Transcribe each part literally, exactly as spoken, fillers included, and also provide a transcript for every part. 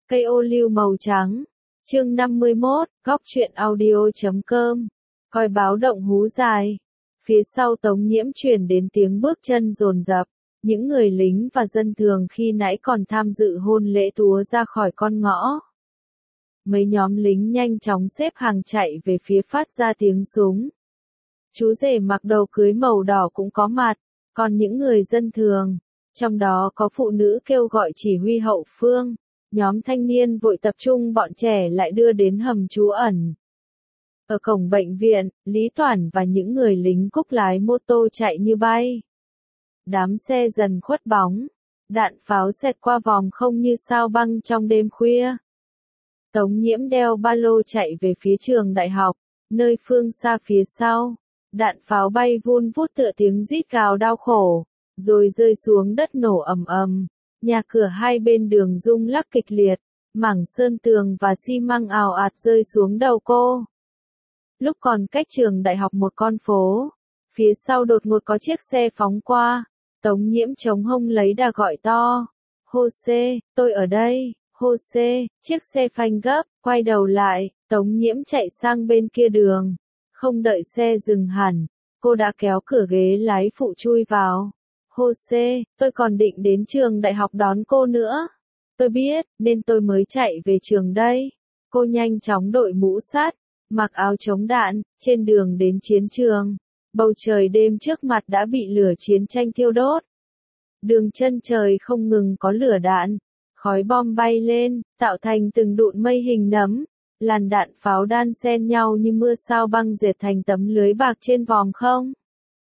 Cây ô liu màu trắng. Chương năm mươi mốt, góc truyện audio chấm com. Coi báo động hú dài. Phía sau Tống Nhiễm truyền đến tiếng bước chân dồn dập. Những người lính và dân thường khi nãy còn tham dự hôn lễ túa ra khỏi con ngõ. Mấy nhóm lính nhanh chóng xếp hàng chạy về phía phát ra tiếng súng. Chú rể mặc đầu cưới màu đỏ cũng có mặt, còn những người dân thường, trong đó có phụ nữ kêu gọi chỉ huy hậu phương. Nhóm thanh niên vội tập trung bọn trẻ lại đưa đến hầm trú ẩn. Ở cổng bệnh viện, Lý Toản và những người lính Cúc lái mô tô chạy như bay. Đám xe dần khuất bóng, đạn pháo xẹt qua vòng không như sao băng trong đêm khuya. Tống Nhiễm đeo ba lô chạy về phía trường đại học, nơi phương xa phía sau. Đạn pháo bay vun vút tựa tiếng rít gào đau khổ, rồi rơi xuống đất nổ ầm ầm. Nhà cửa hai bên đường rung lắc kịch liệt, mảng sơn tường và xi măng ào ạt rơi xuống đầu cô. Lúc còn cách trường đại học một con phố, phía sau đột ngột có chiếc xe phóng qua. Tống Nhiễm chống hông lấy đà gọi to. Jose, tôi ở đây. Jose, chiếc xe phanh gấp, quay đầu lại, Tống Nhiễm chạy sang bên kia đường. Không đợi xe dừng hẳn, cô đã kéo cửa ghế lái phụ chui vào. Jose, tôi còn định đến trường đại học đón cô nữa. Tôi biết, nên tôi mới chạy về trường đây. Cô nhanh chóng đội mũ sắt, mặc áo chống đạn, trên đường đến chiến trường. Bầu trời đêm trước mặt đã bị lửa chiến tranh thiêu đốt. Đường chân trời không ngừng có lửa đạn, khói bom bay lên, tạo thành từng đụn mây hình nấm. Làn đạn pháo đan xen nhau như mưa sao băng dệt thành tấm lưới bạc trên vòm không.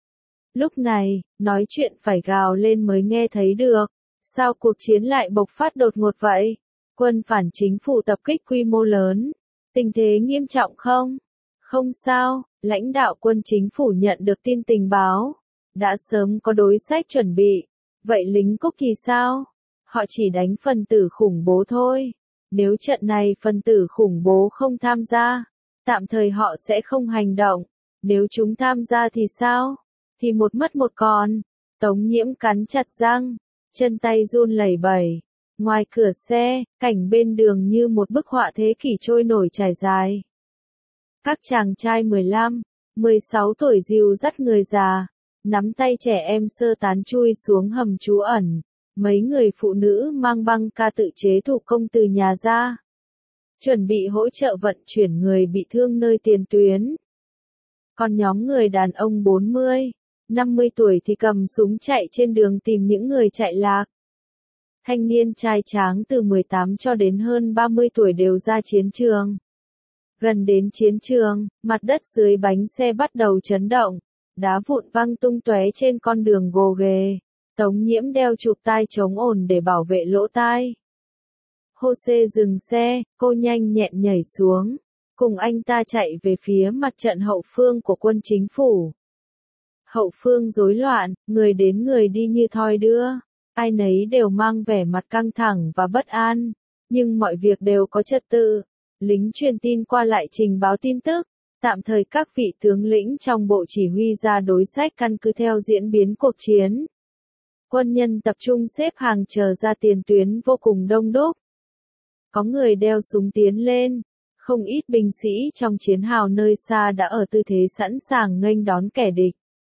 Lúc này, nói chuyện phải gào lên mới nghe thấy được. Sao cuộc chiến lại bộc phát đột ngột vậy? Quân phản chính phủ tập kích quy mô lớn. Tình thế nghiêm trọng không? Không sao, lãnh đạo quân chính phủ nhận được tin tình báo. Đã sớm có đối sách chuẩn bị. Vậy lính Cúc thì sao? Họ chỉ đánh phần tử khủng bố thôi. Nếu trận này phần tử khủng bố không tham gia, tạm thời họ sẽ không hành động. Nếu chúng tham gia thì sao? Thì một mất một còn. Tống Nhiễm cắn chặt răng, chân tay run lẩy bẩy. Ngoài cửa xe, cảnh bên đường như một bức họa thế kỷ trôi nổi trải dài. Các chàng trai mười lăm, mười sáu tuổi dìu dắt người già, nắm tay trẻ em sơ tán chui xuống hầm trú ẩn. Mấy người phụ nữ mang băng ca tự chế thủ công từ nhà ra, chuẩn bị hỗ trợ vận chuyển người bị thương nơi tiền tuyến. Còn nhóm người đàn ông bốn mươi, năm mươi tuổi thì cầm súng chạy trên đường tìm những người chạy lạc. Thanh niên trai tráng từ mười tám cho đến hơn ba mươi tuổi đều ra chiến trường. Gần đến chiến trường, mặt đất dưới bánh xe bắt đầu chấn động, đá vụn văng tung tóe trên con đường gồ ghề. Tống Nhiễm đeo chụp tai chống ồn để bảo vệ lỗ tai. Jose dừng xe, cô nhanh nhẹn nhảy xuống, cùng anh ta chạy về phía mặt trận hậu phương của quân chính phủ. Hậu phương rối loạn, người đến người đi như thoi đưa, ai nấy đều mang vẻ mặt căng thẳng và bất an, nhưng mọi việc đều có trật tự. Lính truyền tin qua lại trình báo tin tức, tạm thời các vị tướng lĩnh trong bộ chỉ huy ra đối sách căn cứ theo diễn biến cuộc chiến. Quân nhân tập trung xếp hàng chờ ra tiền tuyến vô cùng đông đúc. Có người đeo súng tiến lên, không ít binh sĩ trong chiến hào nơi xa đã ở tư thế sẵn sàng nghênh đón kẻ địch.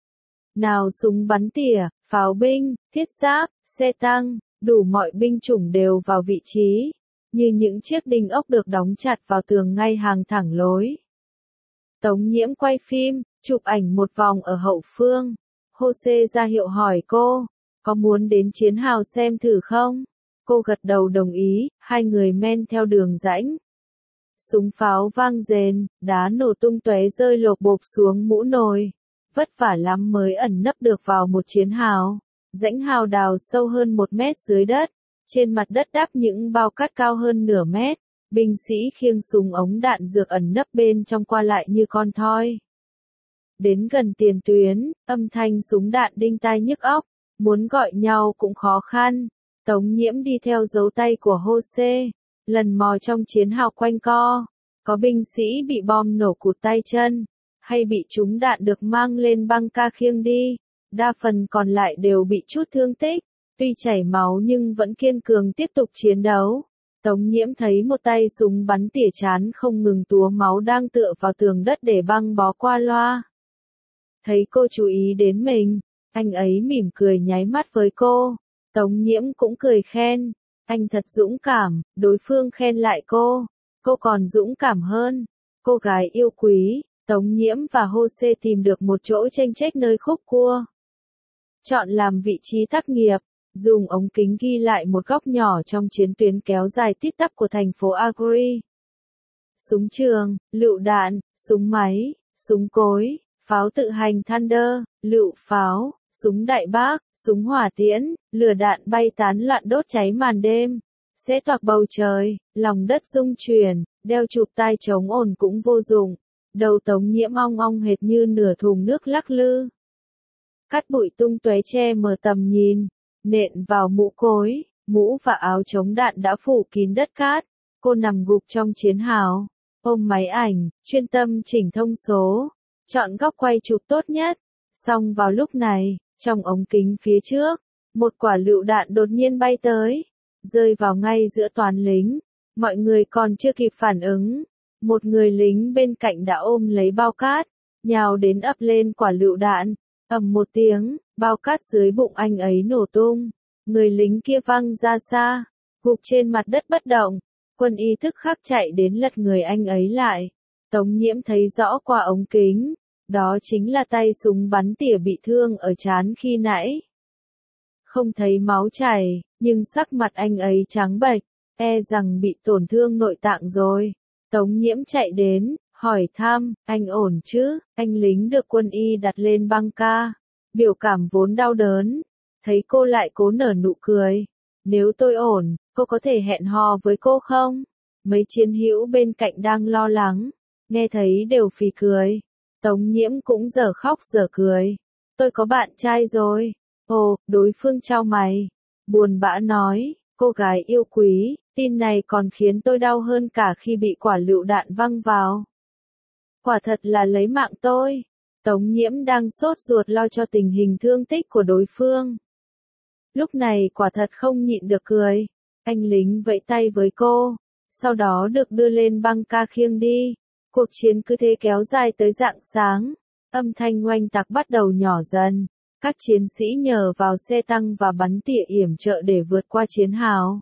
Nào súng bắn tỉa, pháo binh, thiết giáp, xe tăng, đủ mọi binh chủng đều vào vị trí, như những chiếc đinh ốc được đóng chặt vào tường ngay hàng thẳng lối. Tống Nhiễm quay phim, chụp ảnh một vòng ở hậu phương. Jose ra hiệu hỏi cô, có muốn đến chiến hào xem thử không? Cô gật đầu đồng ý, hai người men theo đường rãnh. Súng pháo vang rền, đá nổ tung tóe rơi lộp bộp xuống mũ nồi. Vất vả lắm mới ẩn nấp được vào một chiến hào. Rãnh hào đào sâu hơn một mét dưới đất. Trên mặt đất đắp những bao cát cao hơn nửa mét. Binh sĩ khiêng súng ống đạn dược ẩn nấp bên trong qua lại như con thoi. Đến gần tiền tuyến, âm thanh súng đạn đinh tai nhức óc. Muốn gọi nhau cũng khó khăn. Tống Nhiễm đi theo dấu tay của Jose, lần mò trong chiến hào quanh co. Có binh sĩ bị bom nổ cụt tay chân, hay bị trúng đạn được mang lên băng ca khiêng đi. Đa phần còn lại đều bị chút thương tích, tuy chảy máu nhưng vẫn kiên cường tiếp tục chiến đấu. Tống Nhiễm thấy một tay súng bắn tỉa chán không ngừng túa máu đang tựa vào tường đất để băng bó qua loa. Thấy cô chú ý đến mình, anh ấy mỉm cười nháy mắt với cô. Tống Nhiễm cũng cười khen, anh thật dũng cảm, đối phương khen lại cô, cô còn dũng cảm hơn. Cô gái yêu quý, Tống Nhiễm và Jose tìm được một chỗ chênh chếch nơi khúc cua. Chọn làm vị trí tác nghiệp, dùng ống kính ghi lại một góc nhỏ trong chiến tuyến kéo dài tít tắp của thành phố Agri. Súng trường, lựu đạn, súng máy, súng cối, pháo tự hành Thunder, lựu pháo, súng đại bác, súng hỏa tiễn, lửa đạn bay tán loạn đốt cháy màn đêm, xé toạc bầu trời, lòng đất rung chuyển, đeo chụp tai chống ồn cũng vô dụng, đầu Tống Nhiễm ong ong hệt như nửa thùng nước lắc lư. Cát bụi tung tóe che mờ tầm nhìn, nện vào mũ cối, mũ và áo chống đạn đã phủ kín đất cát, cô nằm gục trong chiến hào, ôm máy ảnh, chuyên tâm chỉnh thông số, chọn góc quay chụp tốt nhất. Xong vào lúc này, trong ống kính phía trước, một quả lựu đạn đột nhiên bay tới, rơi vào ngay giữa toán lính. Mọi người còn chưa kịp phản ứng, một người lính bên cạnh đã ôm lấy bao cát, nhào đến ập lên quả lựu đạn, ầm một tiếng, bao cát dưới bụng anh ấy nổ tung, người lính kia văng ra xa, gục trên mặt đất bất động. Quân y tức khắc chạy đến lật người anh ấy lại. Tống Nhiễm thấy rõ qua ống kính, đó chính là tay súng bắn tỉa bị thương ở trán khi nãy. Không thấy máu chảy, nhưng sắc mặt anh ấy trắng bệch, e rằng bị tổn thương nội tạng rồi. Tống Nhiễm chạy đến, hỏi thăm, anh ổn chứ? Anh lính được quân y đặt lên băng ca, biểu cảm vốn đau đớn, thấy cô lại cố nở nụ cười. Nếu tôi ổn, cô có thể hẹn hò với cô không? Mấy chiến hữu bên cạnh đang lo lắng, nghe thấy đều phì cười. Tống Nhiễm cũng dở khóc dở cười. Tôi có bạn trai rồi. Ồ, đối phương chau mày, buồn bã nói, cô gái yêu quý, tin này còn khiến tôi đau hơn cả khi bị quả lựu đạn văng vào. Quả thật là lấy mạng tôi. Tống Nhiễm đang sốt ruột lo cho tình hình thương tích của đối phương. Lúc này quả thật không nhịn được cười. Anh lính vẫy tay với cô, sau đó được đưa lên băng ca khiêng đi. Cuộc chiến cứ thế kéo dài tới rạng sáng. Âm thanh oanh tạc bắt đầu nhỏ dần. Các chiến sĩ nhờ vào xe tăng và bắn tỉa yểm trợ để vượt qua chiến hào.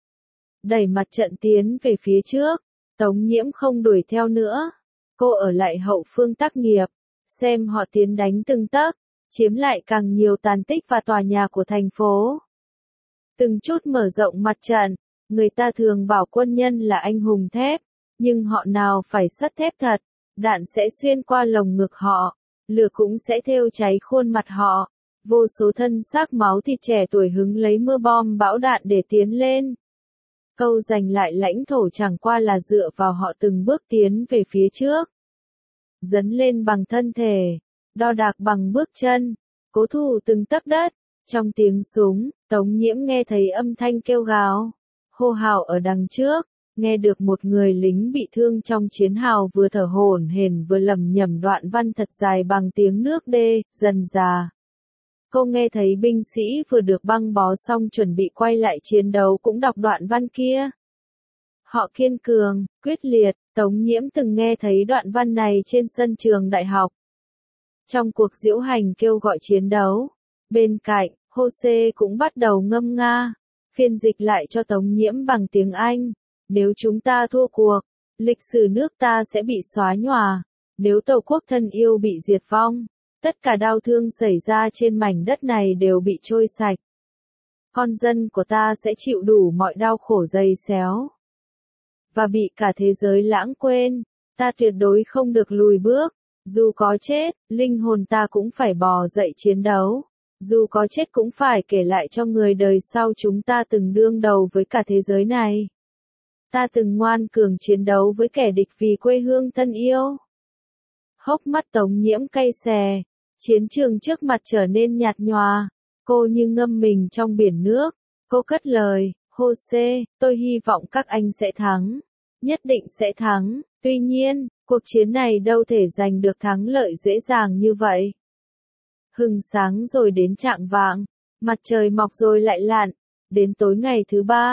Đẩy mặt trận tiến về phía trước. Tống Nhiễm không đuổi theo nữa. Cô ở lại hậu phương tác nghiệp, xem họ tiến đánh từng tấc, chiếm lại càng nhiều tàn tích và tòa nhà của thành phố. Từng chút mở rộng mặt trận, người ta thường bảo quân nhân là anh hùng thép, nhưng họ nào phải sắt thép thật, đạn sẽ xuyên qua lồng ngực họ, lửa cũng sẽ thêu cháy khuôn mặt họ. Vô số thân xác máu thịt trẻ tuổi hứng lấy mưa bom bão đạn để tiến lên. Câu giành lại lãnh thổ chẳng qua là dựa vào họ từng bước tiến về phía trước. Dấn lên bằng thân thể, đo đạc bằng bước chân, cố thủ từng tấc đất. Trong tiếng súng, Tống Nhiễm nghe thấy âm thanh kêu gào, hô hào ở đằng trước, nghe được một người lính bị thương trong chiến hào vừa thở hổn hển vừa lẩm nhẩm đoạn văn thật dài bằng tiếng nước đê, dần dà. Cô nghe thấy binh sĩ vừa được băng bó xong chuẩn bị quay lại chiến đấu cũng đọc đoạn văn kia. Họ kiên cường, quyết liệt. Tống Nhiễm từng nghe thấy đoạn văn này trên sân trường đại học. Trong cuộc diễu hành kêu gọi chiến đấu, bên cạnh, Jose cũng bắt đầu ngâm nga, phiên dịch lại cho Tống Nhiễm bằng tiếng Anh. Nếu chúng ta thua cuộc, lịch sử nước ta sẽ bị xóa nhòa. Nếu tổ quốc thân yêu bị diệt vong, tất cả đau thương xảy ra trên mảnh đất này đều bị trôi sạch. Con dân của ta sẽ chịu đủ mọi đau khổ dày xéo. Và bị cả thế giới lãng quên, ta tuyệt đối không được lùi bước. Dù có chết, linh hồn ta cũng phải bò dậy chiến đấu. Dù có chết cũng phải kể lại cho người đời sau chúng ta từng đương đầu với cả thế giới này. Ta từng ngoan cường chiến đấu với kẻ địch vì quê hương thân yêu. Hốc mắt Tống Nhiễm cay xè, chiến trường trước mặt trở nên nhạt nhòa, cô như ngâm mình trong biển nước. Cô cất lời, Jose, tôi hy vọng các anh sẽ thắng, nhất định sẽ thắng, tuy nhiên, cuộc chiến này đâu thể giành được thắng lợi dễ dàng như vậy. Hừng sáng rồi đến chạng vạng, mặt trời mọc rồi lại lặn, đến tối ngày thứ ba,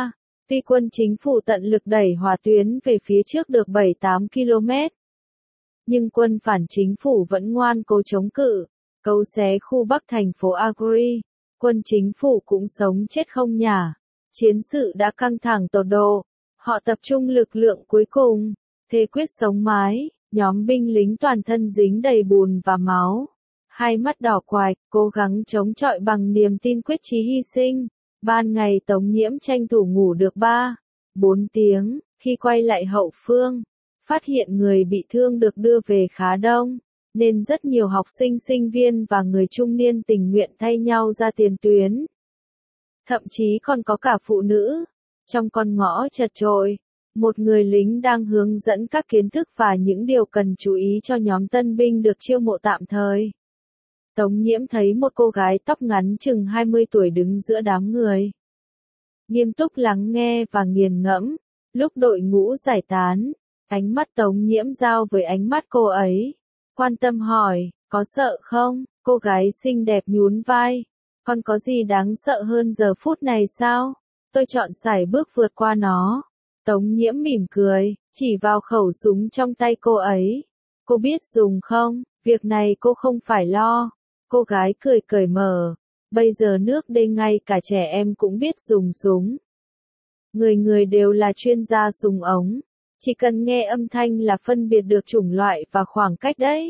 Tuy quân chính phủ tận lực đẩy hỏa tuyến về phía trước được bảy tám ki lô mét, nhưng quân phản chính phủ vẫn ngoan cố chống cự, cấu xé khu bắc thành phố Agri. Quân chính phủ cũng sống chết không nhả. Chiến sự đã căng thẳng tột độ. Họ tập trung lực lượng cuối cùng, thề quyết sống mái. Nhóm binh lính toàn thân dính đầy bùn và máu, hai mắt đỏ quạch, cố gắng chống chọi bằng niềm tin quyết chí hy sinh. Ban ngày Tống Nhiễm tranh thủ ngủ được ba, bốn tiếng, khi quay lại hậu phương, phát hiện người bị thương được đưa về khá đông, nên rất nhiều học sinh sinh viên và người trung niên tình nguyện thay nhau ra tiền tuyến. Thậm chí còn có cả phụ nữ. Trong con ngõ chật chội, một người lính đang hướng dẫn các kiến thức và những điều cần chú ý cho nhóm tân binh được chiêu mộ tạm thời. Tống Nhiễm thấy một cô gái tóc ngắn chừng hai mươi tuổi đứng giữa đám người. Nghiêm túc lắng nghe và nghiền ngẫm. Lúc đội ngũ giải tán, ánh mắt Tống Nhiễm giao với ánh mắt cô ấy. Quan tâm hỏi, có sợ không? Cô gái xinh đẹp nhún vai. Còn có gì đáng sợ hơn giờ phút này sao? Tôi chọn sải bước vượt qua nó. Tống Nhiễm mỉm cười, chỉ vào khẩu súng trong tay cô ấy. Cô biết dùng không? Việc này cô không phải lo. Cô gái cười cởi mở. Bây giờ nước đây ngay cả trẻ em cũng biết dùng súng. Người người đều là chuyên gia súng ống. Chỉ cần nghe âm thanh là phân biệt được chủng loại và khoảng cách đấy.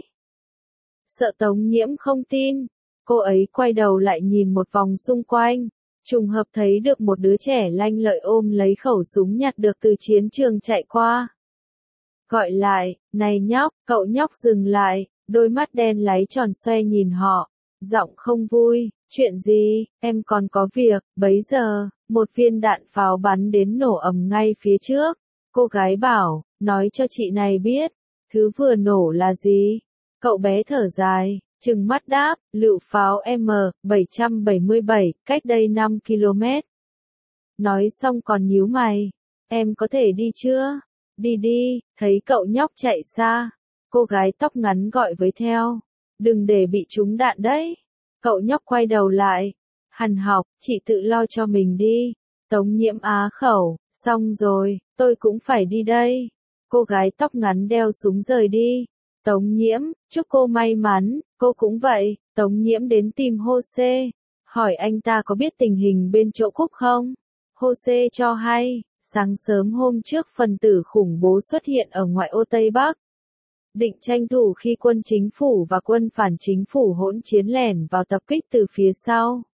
Sợ Tống Nhiễm không tin. Cô ấy quay đầu lại nhìn một vòng xung quanh. Trùng hợp thấy được một đứa trẻ lanh lợi ôm lấy khẩu súng nhặt được từ chiến trường chạy qua. Gọi lại, này nhóc, cậu nhóc dừng lại, đôi mắt đen láy tròn xoe nhìn họ, giọng không vui, chuyện gì, em còn có việc. Bấy giờ, một viên đạn pháo bắn đến nổ ầm ngay phía trước. Cô gái bảo, nói cho chị này biết, thứ vừa nổ là gì? Cậu bé thở dài, trừng mắt đáp, lựu pháo M bảy bảy bảy, cách đây năm ki lô mét. Nói xong còn nhíu mày, em có thể đi chưa? Đi đi, thấy cậu nhóc chạy xa. Cô gái tóc ngắn gọi với theo, đừng để bị trúng đạn đấy. Cậu nhóc quay đầu lại, hằn học, chị tự lo cho mình đi. Tống Nhiễm á khẩu, xong rồi, tôi cũng phải đi đây. Cô gái tóc ngắn đeo súng rời đi. Tống Nhiễm, chúc cô may mắn, cô cũng vậy. Tống Nhiễm đến tìm Jose, hỏi anh ta có biết tình hình bên chỗ Cúc không? Jose cho hay, sáng sớm hôm trước phần tử khủng bố xuất hiện ở ngoại ô Tây Bắc. Định tranh thủ khi quân chính phủ và quân phản chính phủ hỗn chiến lẻn vào tập kích từ phía sau.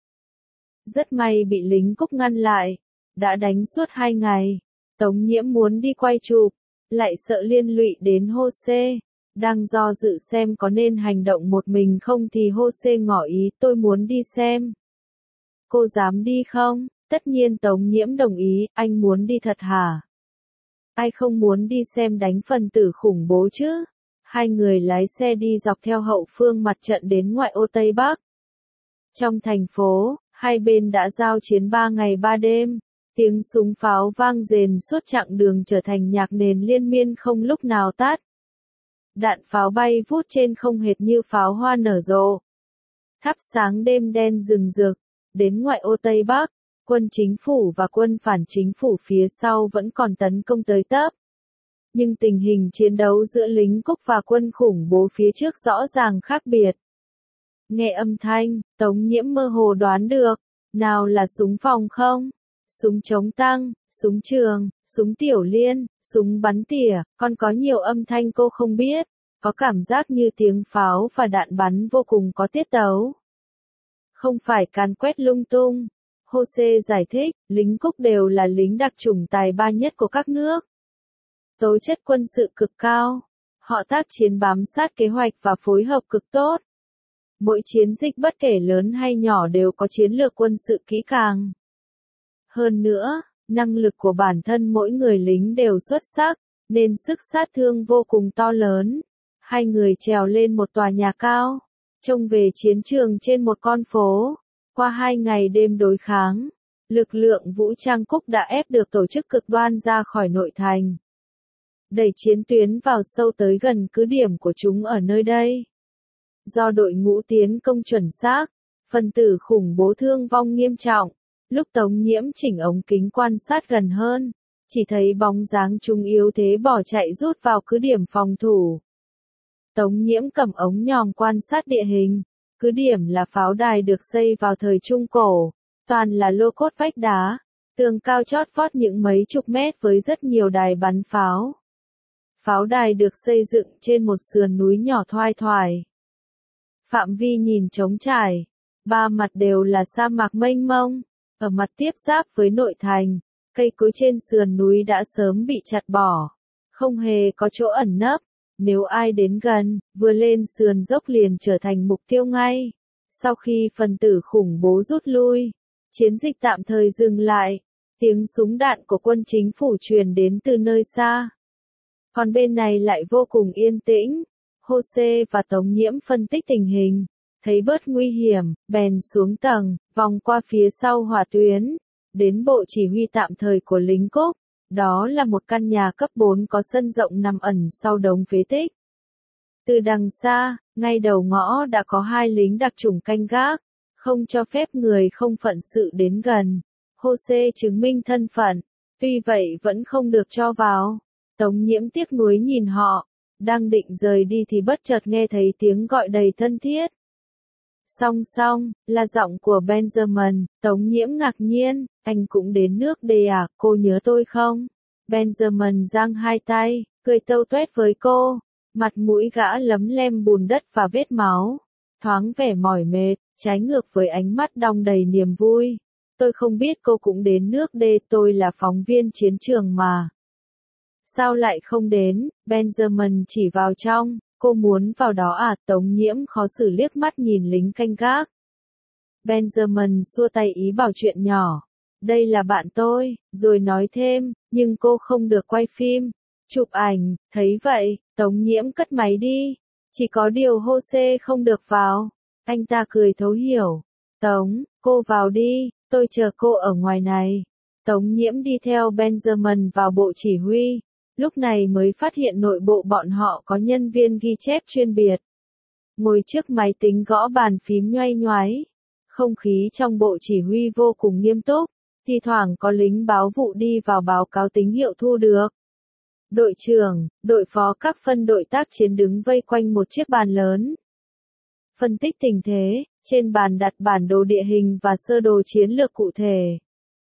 Rất may bị lính Cúc ngăn lại, đã đánh suốt hai ngày. Tống Nhiễm muốn đi quay chụp, lại sợ liên lụy đến Jose. Đang do dự xem có nên hành động một mình không thì Jose ngỏ ý, tôi muốn đi xem. Cô dám đi không? Tất nhiên Tống Nhiễm đồng ý, anh muốn đi thật hả? Ai không muốn đi xem đánh phần tử khủng bố chứ? Hai người lái xe đi dọc theo hậu phương mặt trận đến ngoại ô Tây Bắc. Trong thành phố, hai bên đã giao chiến ba ngày ba đêm. Tiếng súng pháo vang rền suốt chặng đường trở thành nhạc nền liên miên không lúc nào tắt. Đạn pháo bay vút trên không hệt như pháo hoa nở rộ. Thắp sáng đêm đen rừng rực. Đến ngoại ô Tây Bắc, quân chính phủ và quân phản chính phủ phía sau vẫn còn tấn công tới tấp. Nhưng tình hình chiến đấu giữa lính Cúc và quân khủng bố phía trước rõ ràng khác biệt. Nghe âm thanh, Tống Nhiễm mơ hồ đoán được, nào là súng phòng không? Súng chống tăng, súng trường, súng tiểu liên, súng bắn tỉa, còn có nhiều âm thanh cô không biết, có cảm giác như tiếng pháo và đạn bắn vô cùng có tiết tấu. Không phải càn quét lung tung. Jose giải thích, lính Cúc đều là lính đặc chủng tài ba nhất của các nước. Tố chất quân sự cực cao. Họ tác chiến bám sát kế hoạch và phối hợp cực tốt. Mỗi chiến dịch bất kể lớn hay nhỏ đều có chiến lược quân sự kỹ càng. Hơn nữa, năng lực của bản thân mỗi người lính đều xuất sắc, nên sức sát thương vô cùng to lớn. Hai người trèo lên một tòa nhà cao, trông về chiến trường trên một con phố. Qua hai ngày đêm đối kháng, lực lượng vũ trang Cúc đã ép được tổ chức cực đoan ra khỏi nội thành. Đẩy chiến tuyến vào sâu tới gần cứ điểm của chúng ở nơi đây. Do đội ngũ tiến công chuẩn xác, phần tử khủng bố thương vong nghiêm trọng, Lúc Tống Nhiễm chỉnh ống kính quan sát gần hơn, chỉ thấy bóng dáng chúng yếu thế bỏ chạy rút vào cứ điểm phòng thủ. Tống Nhiễm cầm ống nhòm quan sát địa hình, cứ điểm là pháo đài được xây vào thời Trung Cổ, toàn là lô cốt vách đá, tường cao chót vót những mấy chục mét với rất nhiều đài bắn pháo. Pháo đài được xây dựng trên một sườn núi nhỏ thoai thoải. Phạm vi nhìn trống trải, ba mặt đều là sa mạc mênh mông, ở mặt tiếp giáp với nội thành, cây cối trên sườn núi đã sớm bị chặt bỏ, không hề có chỗ ẩn nấp, nếu ai đến gần, vừa lên sườn dốc liền trở thành mục tiêu ngay. Sau khi phần tử khủng bố rút lui, chiến dịch tạm thời dừng lại, tiếng súng đạn của quân chính phủ truyền đến từ nơi xa. Còn bên này lại vô cùng yên tĩnh. Jose và Tống Nhiễm phân tích tình hình, thấy bớt nguy hiểm, bèn xuống tầng, vòng qua phía sau hỏa tuyến, đến bộ chỉ huy tạm thời của lính Cúc. Đó là một căn nhà cấp bốn có sân rộng nằm ẩn sau đống phế tích. Từ đằng xa, ngay đầu ngõ đã có hai lính đặc chủng canh gác, không cho phép người không phận sự đến gần. Jose chứng minh thân phận, tuy vậy vẫn không được cho vào. Tống Nhiễm tiếc nuối nhìn họ, đang định rời đi thì bất chợt nghe thấy tiếng gọi đầy thân thiết. Song song, là giọng của Benjamin. Tống Nhiễm ngạc nhiên, anh cũng đến nước D à, cô nhớ tôi không? Benjamin giang hai tay, cười tâu tuét với cô, mặt mũi gã lấm lem bùn đất và vết máu, thoáng vẻ mỏi mệt, trái ngược với ánh mắt đong đầy niềm vui. Tôi không biết cô cũng đến nước D, tôi là phóng viên chiến trường mà. Sao lại không đến? Benjamin chỉ vào trong. Cô muốn vào đó à? Tống Nhiễm khó xử liếc mắt nhìn lính canh gác. Benjamin xua tay ý bảo chuyện nhỏ. Đây là bạn tôi, rồi nói thêm, nhưng cô không được quay phim, chụp ảnh. Thấy vậy, Tống Nhiễm cất máy đi. Chỉ có điều Jose không được vào. Anh ta cười thấu hiểu. Tống, cô vào đi, tôi chờ cô ở ngoài này. Tống Nhiễm đi theo Benjamin vào bộ chỉ huy. Lúc này mới phát hiện nội bộ bọn họ có nhân viên ghi chép chuyên biệt. Ngồi trước máy tính gõ bàn phím nhoay nhoáy. Không khí trong bộ chỉ huy vô cùng nghiêm túc, thi thoảng có lính báo vụ đi vào báo cáo tín hiệu thu được. Đội trưởng, đội phó các phân đội tác chiến đứng vây quanh một chiếc bàn lớn. Phân tích tình thế, trên bàn đặt bản đồ địa hình và sơ đồ chiến lược cụ thể.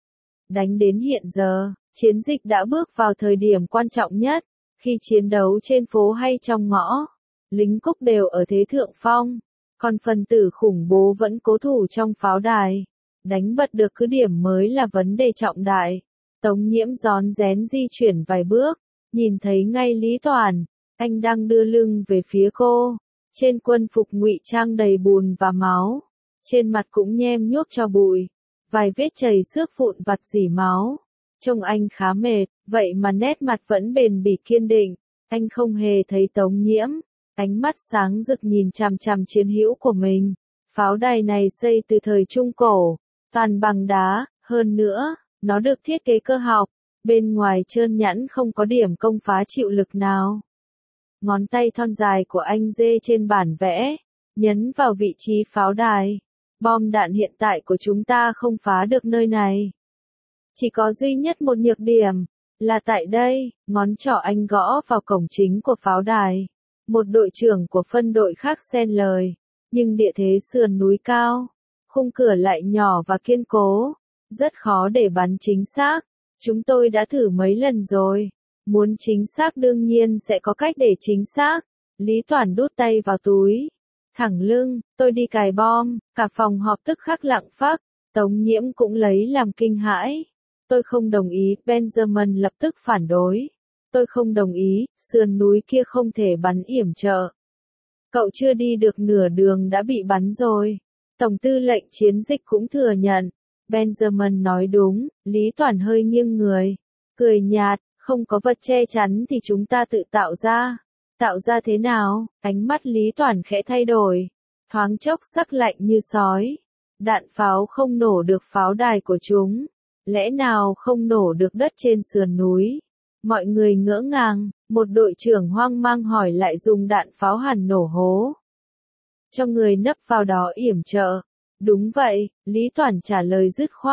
Đánh đến hiện giờ, chiến dịch đã bước vào thời điểm quan trọng nhất, khi chiến đấu trên phố hay trong ngõ, lính Cúc đều ở thế thượng phong, còn phần tử khủng bố vẫn cố thủ trong pháo đài. Đánh bật được cứ điểm mới là vấn đề trọng đại. Tống Nhiễm rón rén di chuyển vài bước, nhìn thấy ngay Lý Toàn, anh đang đưa lưng về phía cô, trên quân phục ngụy trang đầy bùn và máu, trên mặt cũng nhem nhuốc cho bụi, vài vết chảy xước vụn vặt rỉ máu. Trông anh khá mệt, vậy mà nét mặt vẫn bền bỉ kiên định. Anh không hề thấy Tống Nhiễm, ánh mắt sáng rực nhìn chằm chằm chiến hữu của mình. Pháo đài này xây từ thời Trung Cổ, toàn bằng đá, hơn nữa, nó được thiết kế cơ học, bên ngoài trơn nhẵn không có điểm công phá chịu lực nào. Ngón tay thon dài của anh dê trên bản vẽ, nhấn vào vị trí pháo đài. Bom đạn hiện tại của chúng ta không phá được nơi này. Chỉ có duy nhất một nhược điểm, là tại đây, ngón trỏ anh gõ vào cổng chính của pháo đài. Một đội trưởng của phân đội khác xen lời, nhưng địa thế sườn núi cao, khung cửa lại nhỏ và kiên cố, rất khó để bắn chính xác. Chúng tôi đã thử mấy lần rồi, muốn chính xác đương nhiên sẽ có cách để chính xác. Lý Toản đút tay vào túi, thẳng lưng, tôi đi cài bom, cả phòng họp tức khắc lặng phắc. Tống Nhiễm cũng lấy làm kinh hãi. Tôi không đồng ý, Benjamin lập tức phản đối. Tôi không đồng ý, sườn núi kia không thể bắn yểm trợ. Cậu chưa đi được nửa đường đã bị bắn rồi. Tổng tư lệnh chiến dịch cũng thừa nhận. Benjamin nói đúng, Lý Toản hơi nghiêng người. Cười nhạt, không có vật che chắn thì chúng ta tự tạo ra. Tạo ra thế nào? Ánh mắt Lý Toản khẽ thay đổi. Thoáng chốc sắc lạnh như sói. Đạn pháo không nổ được pháo đài của chúng. Lẽ nào không nổ được đất trên sườn núi? Mọi người ngỡ ngàng, một đội trưởng hoang mang hỏi lại dùng đạn pháo hẳn nổ hố. Cho người nấp vào đó yểm trợ. Đúng vậy, Lý Toản trả lời dứt khoát.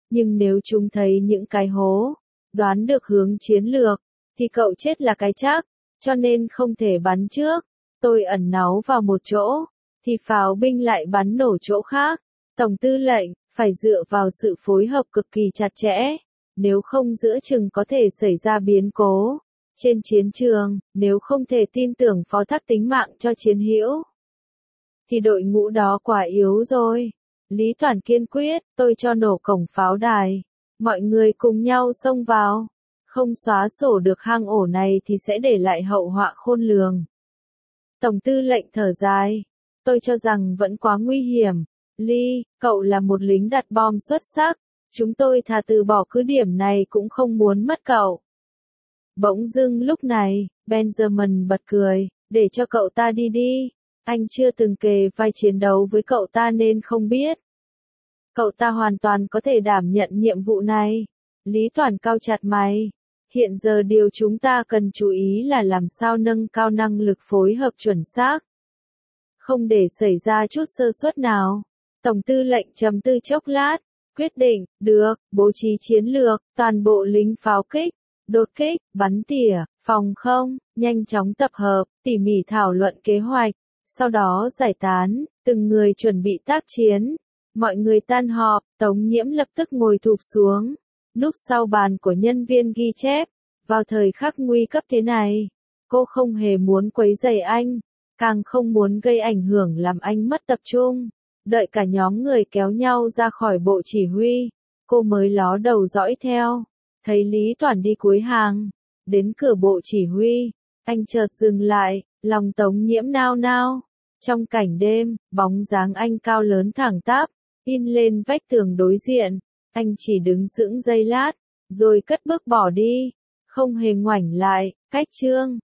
Nhưng nếu chúng thấy những cái hố, đoán được hướng chiến lược, thì cậu chết là cái chắc, cho nên không thể bắn trước. Tôi ẩn náu vào một chỗ, thì pháo binh lại bắn nổ chỗ khác. Tổng tư lệnh, phải dựa vào sự phối hợp cực kỳ chặt chẽ, nếu không giữa chừng có thể xảy ra biến cố. Trên chiến trường, nếu không thể tin tưởng phó thác tính mạng cho chiến hữu, thì đội ngũ đó quả yếu rồi. Lý Toàn kiên quyết, tôi cho nổ cổng pháo đài. Mọi người cùng nhau xông vào. Không xóa sổ được hang ổ này thì sẽ để lại hậu họa khôn lường. Tổng tư lệnh thở dài. Tôi cho rằng vẫn quá nguy hiểm. Lee, cậu là một lính đặt bom xuất sắc. Chúng tôi thà từ bỏ cứ điểm này cũng không muốn mất cậu. Bỗng dưng lúc này, Benjamin bật cười. Để cho cậu ta đi đi. Anh chưa từng kề vai chiến đấu với cậu ta nên không biết. Cậu ta hoàn toàn có thể đảm nhận nhiệm vụ này. Lý Toàn cau chặt mày. Hiện giờ điều chúng ta cần chú ý là làm sao nâng cao năng lực phối hợp chuẩn xác. Không để xảy ra chút sơ suất nào. Tổng tư lệnh trầm tư chốc lát. Quyết định, được, bố trí chiến lược, toàn bộ lính pháo kích, đột kích, bắn tỉa, phòng không, nhanh chóng tập hợp, tỉ mỉ thảo luận kế hoạch. Sau đó giải tán, từng người chuẩn bị tác chiến. Mọi người tan họp, Tống Nhiễm lập tức ngồi thụp xuống, núp sau bàn của nhân viên ghi chép. Vào thời khắc nguy cấp thế này, cô không hề muốn quấy rầy anh, càng không muốn gây ảnh hưởng làm anh mất tập trung. Đợi cả nhóm người kéo nhau ra khỏi bộ chỉ huy, cô mới ló đầu dõi theo. Thấy Lý Toàn đi cuối hàng, đến cửa bộ chỉ huy, anh chợt dừng lại, lòng Tống Nhiễm nao nao. Trong cảnh đêm, bóng dáng anh cao lớn thẳng tắp, in lên vách tường đối diện. Anh chỉ đứng sững giây lát, rồi cất bước bỏ đi, không hề ngoảnh lại. Cách chương